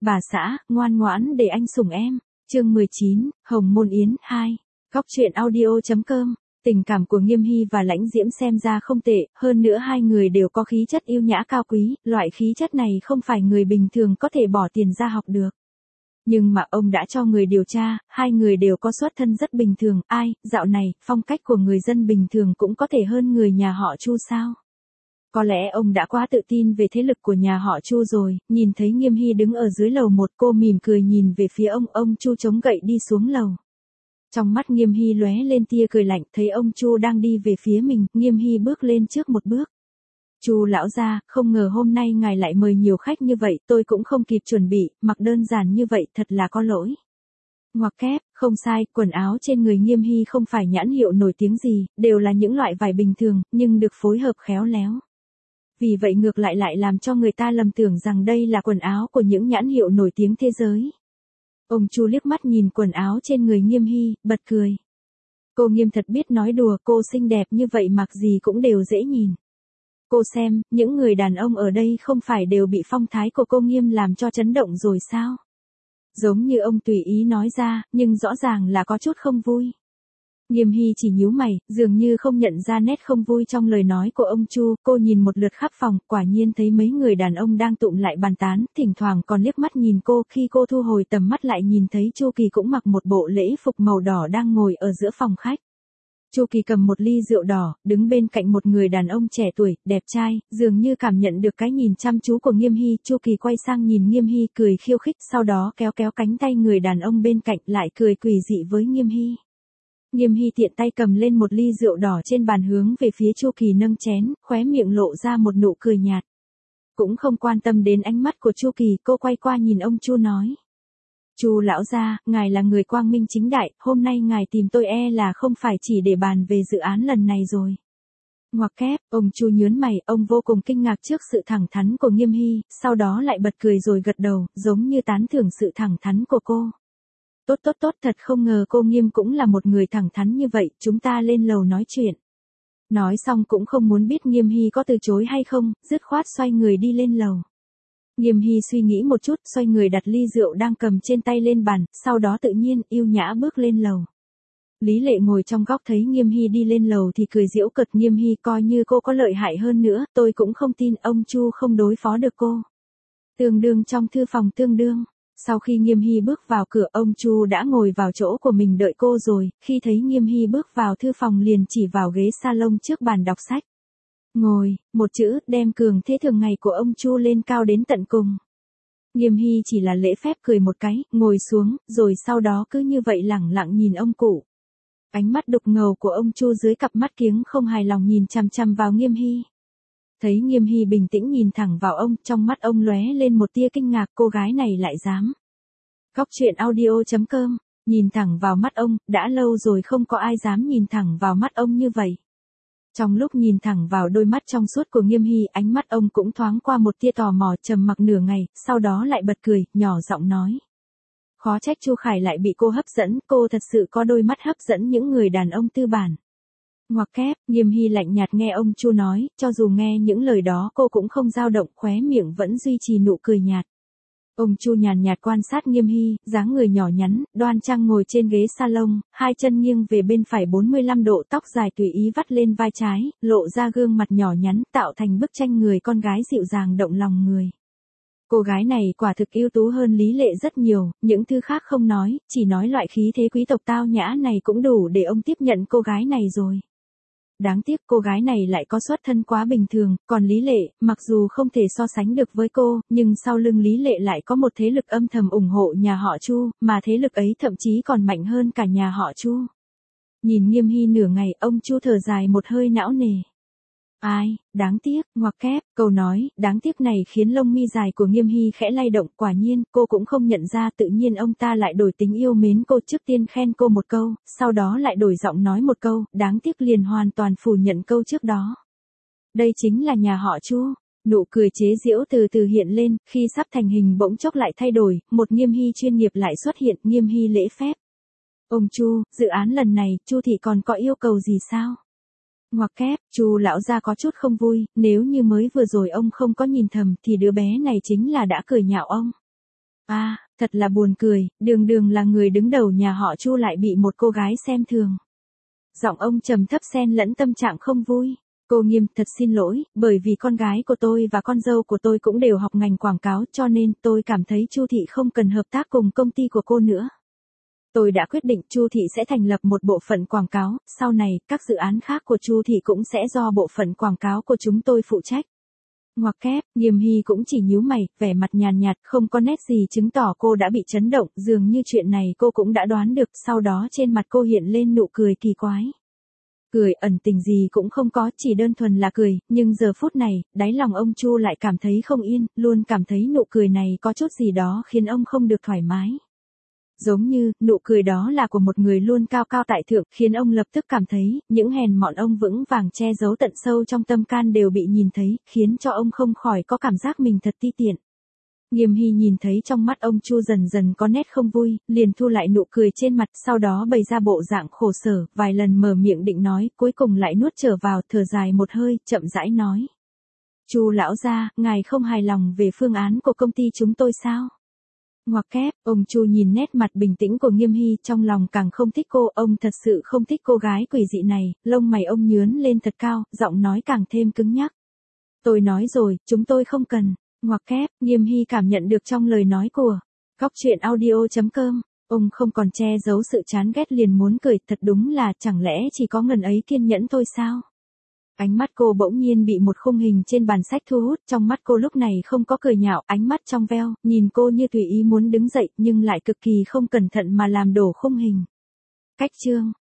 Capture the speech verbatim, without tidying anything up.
Bà xã, ngoan ngoãn để anh sủng em. Chương mười chín, Hồng Môn Yến hai. Góc truyện audio.com. Tình cảm của Nghiêm Hy và Lãnh Diễm xem ra không tệ, hơn nữa hai người đều có khí chất yêu nhã cao quý, loại khí chất này không phải người bình thường có thể bỏ tiền ra học được. Nhưng mà ông đã cho người điều tra, hai người đều có xuất thân rất bình thường, ai, dạo này, phong cách của người dân bình thường cũng có thể hơn người nhà họ Chu sao? Có lẽ ông đã quá tự tin về thế lực của nhà họ Chu rồi, nhìn thấy Nghiêm Hy đứng ở dưới lầu một, cô mỉm cười nhìn về phía ông, ông Chu chống gậy đi xuống lầu. Trong mắt Nghiêm Hy lóe lên tia cười lạnh, thấy ông Chu đang đi về phía mình, Nghiêm Hy bước lên trước một bước. Chu lão gia, không ngờ hôm nay ngài lại mời nhiều khách như vậy, tôi cũng không kịp chuẩn bị, mặc đơn giản như vậy thật là có lỗi. Ngoặc kép, không sai, quần áo trên người Nghiêm Hy không phải nhãn hiệu nổi tiếng gì, đều là những loại vải bình thường, nhưng được phối hợp khéo léo. Vì vậy ngược lại lại làm cho người ta lầm tưởng rằng đây là quần áo của những nhãn hiệu nổi tiếng thế giới. Ông Chu liếc mắt nhìn quần áo trên người Nghiêm Hy, bật cười. Cô Nghiêm thật biết nói đùa, cô xinh đẹp như vậy mặc gì cũng đều dễ nhìn. Cô xem, những người đàn ông ở đây không phải đều bị phong thái của cô Nghiêm làm cho chấn động rồi sao? Giống như ông tùy ý nói ra, nhưng rõ ràng là có chút không vui. Nghiêm Hy chỉ nhíu mày, dường như không nhận ra nét không vui trong lời nói của ông Chu, cô nhìn một lượt khắp phòng, quả nhiên thấy mấy người đàn ông đang tụm lại bàn tán, thỉnh thoảng còn liếc mắt nhìn cô, khi cô thu hồi tầm mắt lại nhìn thấy Chu Kỳ cũng mặc một bộ lễ phục màu đỏ đang ngồi ở giữa phòng khách. Chu Kỳ cầm một ly rượu đỏ, đứng bên cạnh một người đàn ông trẻ tuổi, đẹp trai, dường như cảm nhận được cái nhìn chăm chú của Nghiêm Hy, Chu Kỳ quay sang nhìn Nghiêm Hy cười khiêu khích, sau đó kéo kéo cánh tay người đàn ông bên cạnh lại cười quỷ dị với Nghiêm Hy. Nghiêm Hy tiện tay cầm lên một ly rượu đỏ trên bàn hướng về phía Chu Kỳ nâng chén, khóe miệng lộ ra một nụ cười nhạt. Cũng không quan tâm đến ánh mắt của Chu Kỳ, cô quay qua nhìn ông Chu nói. Chu lão gia, ngài là người quang minh chính đại, hôm nay ngài tìm tôi e là không phải chỉ để bàn về dự án lần này rồi. Ngoặc kép, ông Chu nhớn mày, ông vô cùng kinh ngạc trước sự thẳng thắn của Nghiêm Hy, sau đó lại bật cười rồi gật đầu, giống như tán thưởng sự thẳng thắn của cô. Tốt tốt tốt, thật không ngờ cô Nghiêm cũng là một người thẳng thắn như vậy, chúng ta lên lầu nói chuyện. Nói xong cũng không muốn biết Nghiêm Hy có từ chối hay không, dứt khoát xoay người đi lên lầu. Nghiêm Hy suy nghĩ một chút, xoay người đặt ly rượu đang cầm trên tay lên bàn, sau đó tự nhiên, yêu nhã bước lên lầu. Lý Lệ ngồi trong góc thấy Nghiêm Hy đi lên lầu thì cười giễu cợt, Nghiêm Hy coi như cô có lợi hại hơn nữa, tôi cũng không tin ông Chu không đối phó được cô. Tương đương trong thư phòng tương đương. Sau khi Nghiêm Hy bước vào cửa, ông Chu đã ngồi vào chỗ của mình đợi cô rồi, khi thấy Nghiêm Hy bước vào thư phòng liền chỉ vào ghế salon trước bàn đọc sách. Ngồi, một chữ, đem cường thế thường ngày của ông Chu lên cao đến tận cùng. Nghiêm Hy chỉ là lễ phép cười một cái, ngồi xuống, rồi sau đó cứ như vậy lẳng lặng nhìn ông cụ. Ánh mắt đục ngầu của ông Chu dưới cặp mắt kiếng không hài lòng nhìn chằm chằm vào Nghiêm Hy. Thấy Nghiêm Hy bình tĩnh nhìn thẳng vào ông, trong mắt ông lóe lên một tia kinh ngạc, cô gái này lại dám. Góc truyện audio.com, nhìn thẳng vào mắt ông, đã lâu rồi không có ai dám nhìn thẳng vào mắt ông như vậy. Trong lúc nhìn thẳng vào đôi mắt trong suốt của Nghiêm Hy, ánh mắt ông cũng thoáng qua một tia tò mò, trầm mặc nửa ngày, sau đó lại bật cười, nhỏ giọng nói. Khó trách Chu Khải lại bị cô hấp dẫn, cô thật sự có đôi mắt hấp dẫn những người đàn ông tư bản. Ngoặc kép, Nghiêm Hy lạnh nhạt nghe ông Chu nói, cho dù nghe những lời đó cô cũng không dao động, khóe miệng vẫn duy trì nụ cười nhạt. Ông Chu nhàn nhạt quan sát Nghiêm Hy, dáng người nhỏ nhắn, đoan trang ngồi trên ghế salon, hai chân nghiêng về bên phải bốn mươi lăm độ, tóc dài tùy ý vắt lên vai trái, lộ ra gương mặt nhỏ nhắn, tạo thành bức tranh người con gái dịu dàng động lòng người. Cô gái này quả thực ưu tú hơn Lý Lệ rất nhiều, những thứ khác không nói, chỉ nói loại khí thế quý tộc tao nhã này cũng đủ để ông tiếp nhận cô gái này rồi. Đáng tiếc cô gái này lại có xuất thân quá bình thường, còn Lý Lệ, mặc dù không thể so sánh được với cô, nhưng sau lưng Lý Lệ lại có một thế lực âm thầm ủng hộ nhà họ Chu, mà thế lực ấy thậm chí còn mạnh hơn cả nhà họ Chu. Nhìn Nghiêm Hy nửa ngày, ông Chu thở dài một hơi não nề. Ai, đáng tiếc, ngoặc kép, câu nói, đáng tiếc này khiến lông mi dài của Nghiêm Hy khẽ lay động, quả nhiên, cô cũng không nhận ra tự nhiên ông ta lại đổi tính yêu mến cô, trước tiên khen cô một câu, sau đó lại đổi giọng nói một câu, đáng tiếc liền hoàn toàn phủ nhận câu trước đó. Đây chính là nhà họ Chu. Nụ cười chế giễu từ từ hiện lên, khi sắp thành hình bỗng chốc lại thay đổi, một Nghiêm Hy chuyên nghiệp lại xuất hiện, Nghiêm Hy lễ phép. Ông Chu, dự án lần này, Chu thị còn có yêu cầu gì sao? Ngoặc kép, Chu lão gia có chút không vui, nếu như mới vừa rồi ông không có nhìn thầm thì đứa bé này chính là đã cười nhạo ông. À, thật là buồn cười, đường đường là người đứng đầu nhà họ Chu lại bị một cô gái xem thường. Giọng ông trầm thấp xen lẫn tâm trạng không vui. Cô Nghiêm, thật xin lỗi, bởi vì con gái của tôi và con dâu của tôi cũng đều học ngành quảng cáo cho nên tôi cảm thấy Chu Thị không cần hợp tác cùng công ty của cô nữa. Tôi đã quyết định Chu Thị sẽ thành lập một bộ phận quảng cáo, sau này các dự án khác của Chu Thị cũng sẽ do bộ phận quảng cáo của chúng tôi phụ trách. Ngoặc kép, Nghiêm Hy cũng chỉ nhíu mày, vẻ mặt nhàn nhạt, không có nét gì chứng tỏ cô đã bị chấn động, dường như chuyện này cô cũng đã đoán được, sau đó trên mặt cô hiện lên nụ cười kỳ quái. Cười ẩn tình gì cũng không có, chỉ đơn thuần là cười, nhưng giờ phút này, đáy lòng ông Chu lại cảm thấy không yên, luôn cảm thấy nụ cười này có chút gì đó khiến ông không được thoải mái. Giống như, nụ cười đó là của một người luôn cao cao tại thượng, khiến ông lập tức cảm thấy, những hèn mọn ông vững vàng che giấu tận sâu trong tâm can đều bị nhìn thấy, khiến cho ông không khỏi có cảm giác mình thật ti tiện. Nghiêm Hy nhìn thấy trong mắt ông Chu dần dần có nét không vui, liền thu lại nụ cười trên mặt, sau đó bày ra bộ dạng khổ sở, vài lần mở miệng định nói, cuối cùng lại nuốt trở vào, thở dài một hơi, chậm rãi nói. Chu lão gia, ngài không hài lòng về phương án của công ty chúng tôi sao? Ngoặc kép, ông Chu nhìn nét mặt bình tĩnh của Nghiêm Hy, trong lòng càng không thích cô, ông thật sự không thích cô gái quỷ dị này, lông mày ông nhướn lên thật cao, giọng nói càng thêm cứng nhắc. Tôi nói rồi, chúng tôi không cần. Ngoặc kép, Nghiêm Hy cảm nhận được trong lời nói của Góc Truyện Audio chấm com, ông không còn che giấu sự chán ghét liền muốn cười, thật đúng là chẳng lẽ chỉ có ngần ấy kiên nhẫn thôi sao? Ánh mắt cô bỗng nhiên bị một khung hình trên bàn sách thu hút, trong mắt cô lúc này không có cười nhạo, ánh mắt trong veo, nhìn cô như tùy ý muốn đứng dậy nhưng lại cực kỳ không cẩn thận mà làm đổ khung hình. Cách chương